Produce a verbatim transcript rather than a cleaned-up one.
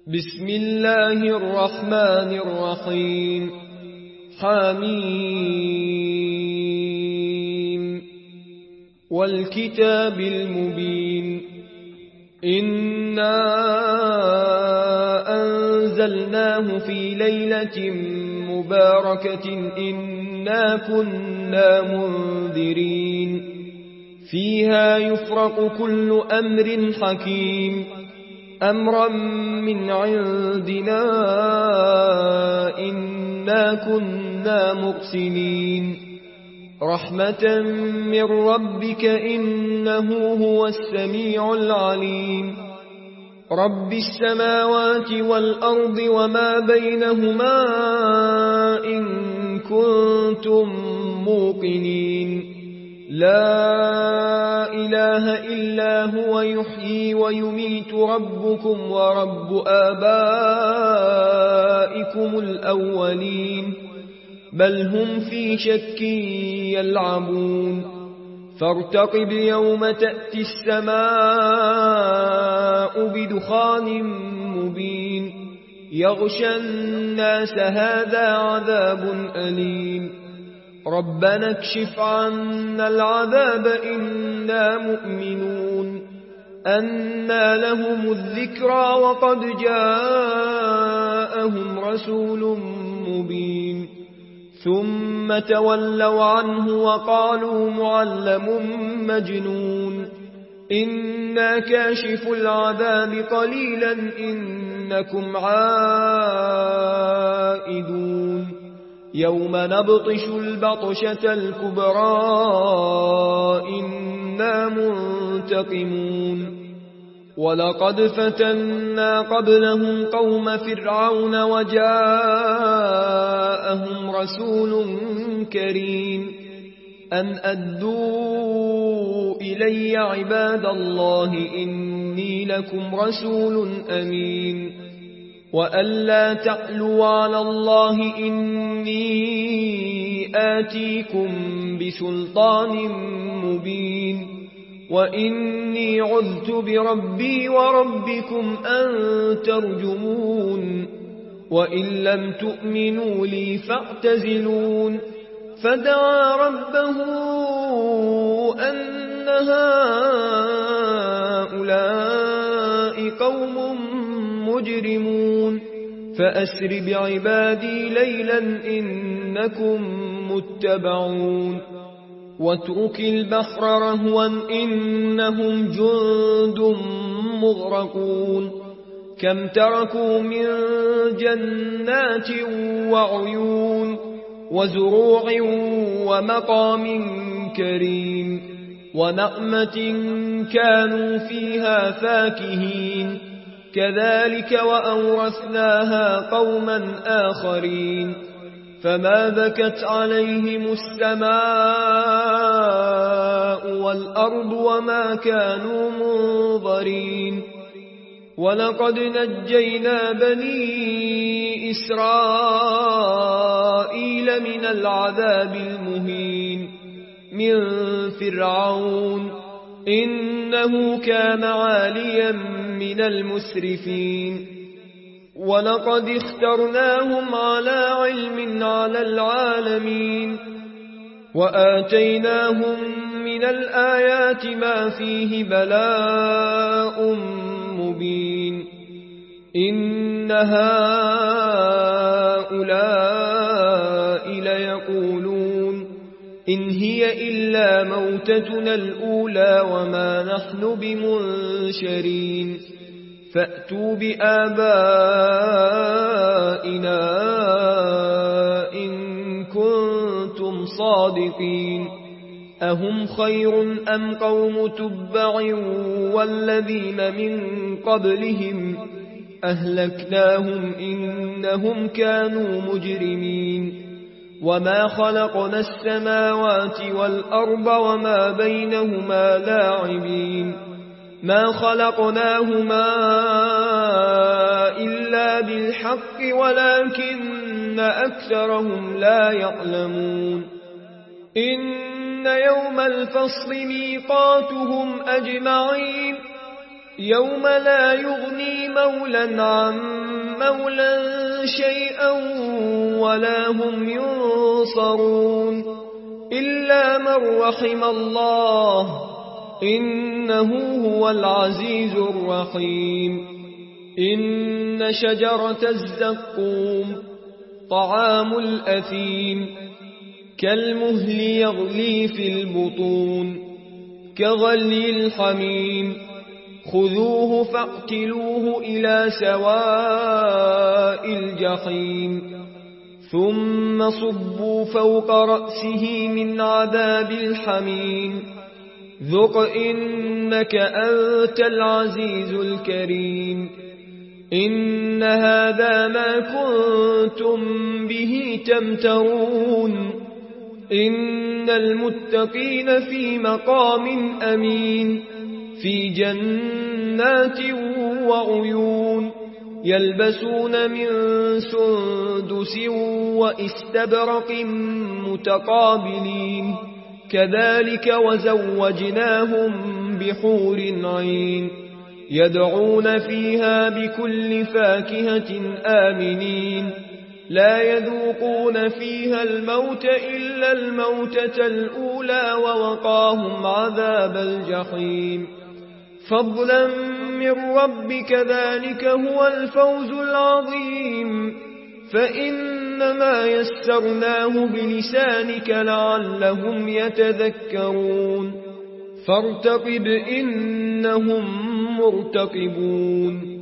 بسم الله الرحمن الرحيم حميم والكتاب المبين إنا أنزلناه في ليلة مباركة إنا كنا منذرين فيها يفرق كل أمر حكيم أمرا من عندنا إنا كنا مرسلين رحمة من ربك إنه هو السميع العليم رب السماوات والأرض وما بينهما إن كنتم موقنين لا إله إلا هو يحيي ويميت ربكم ورب آبائكم الأولين بل هم في شك يلعبون فارتقب يوم تأتي السماء بدخان مبين يغشى الناس هذا عذاب أليم ربنا اكشف عنا العذاب إنا مؤمنون أنى لهم الذكرى وقد جاءهم رسول مبين ثم تولوا عنه وقالوا معلم مجنون إنا كاشف العذاب قليلا إنكم عائدون يوم نبطش البطشة الكبرى إنا منتقمون ولقد فتنا قبلهم قوم فرعون وجاءهم رسول كريم أن أدوا إلي عباد الله إني لكم رسول أمين وأن لا تعلوا على الله إني آتيكم بسلطان مبين وإني عذت بربي وربكم أن ترجمون وإن لم تؤمنوا لي فاعتزلون فدعا ربه أن هؤلاء قوم مجرمون فأسر بعبادي ليلا إنكم متبعون واترك البحر رهوا إنهم جند مغرقون كم تركوا من جنات وعيون وزروع ومقام كريم ونعمة كانوا فيها فاكهين كذلك وأورثناها قوما آخرين فما بكت عليهم السماء والأرض وما كانوا منظرين ولقد نجينا بني إسرائيل من العذاب المهين من فرعون إنه كان عاليا من المسرفين ولقد اخترناهم على علم على العالمين وآتيناهم من الآيات ما فيه بلاء مبين إن هؤلاء ليقولون إن هي إلا موتتنا الأولى وما نحن بمنشرين فأتوا بآبائنا إن كنتم صادقين أهم خير أم قوم تبع والذين من قبلهم أهلكناهم إنهم كانوا مجرمين وما خلقنا السماوات والأرض وما بينهما لاعبين ما خلقناهما إلا بالحق ولكن أكثرهم لا يعلمون إن يوم الفصل ميقاتهم أجمعين يوم لا يغني مولا عن مولا شيئا ولا هم ينصرون إلا من رحم الله إنه هو العزيز الرحيم إن شجرة الزقوم طعام الأثيم كالمهل يغلي في البطون كغلي الحميم خذوه فاقتلوه إلى سواء الجحيم ثم صبوا فوق رأسه من عذاب الحميم ذق إنك أنت العزيز الكريم إن هذا ما كنتم به تمترون إن المتقين في مقام أمين في جنات وعيون يلبسون من سندس واستبرق متقابلين كذلك وزوجناهم بحور عين يدعون فيها بكل فاكهة آمنين لا يذوقون فيها الموت إلا الموتة الأولى ووقاهم عذاب الجحيم فضلا من ربك ذلك هو الفوز العظيم فإنما يسرناه بلسانك لعلهم يتذكرون فارتقب إنهم مرتقبون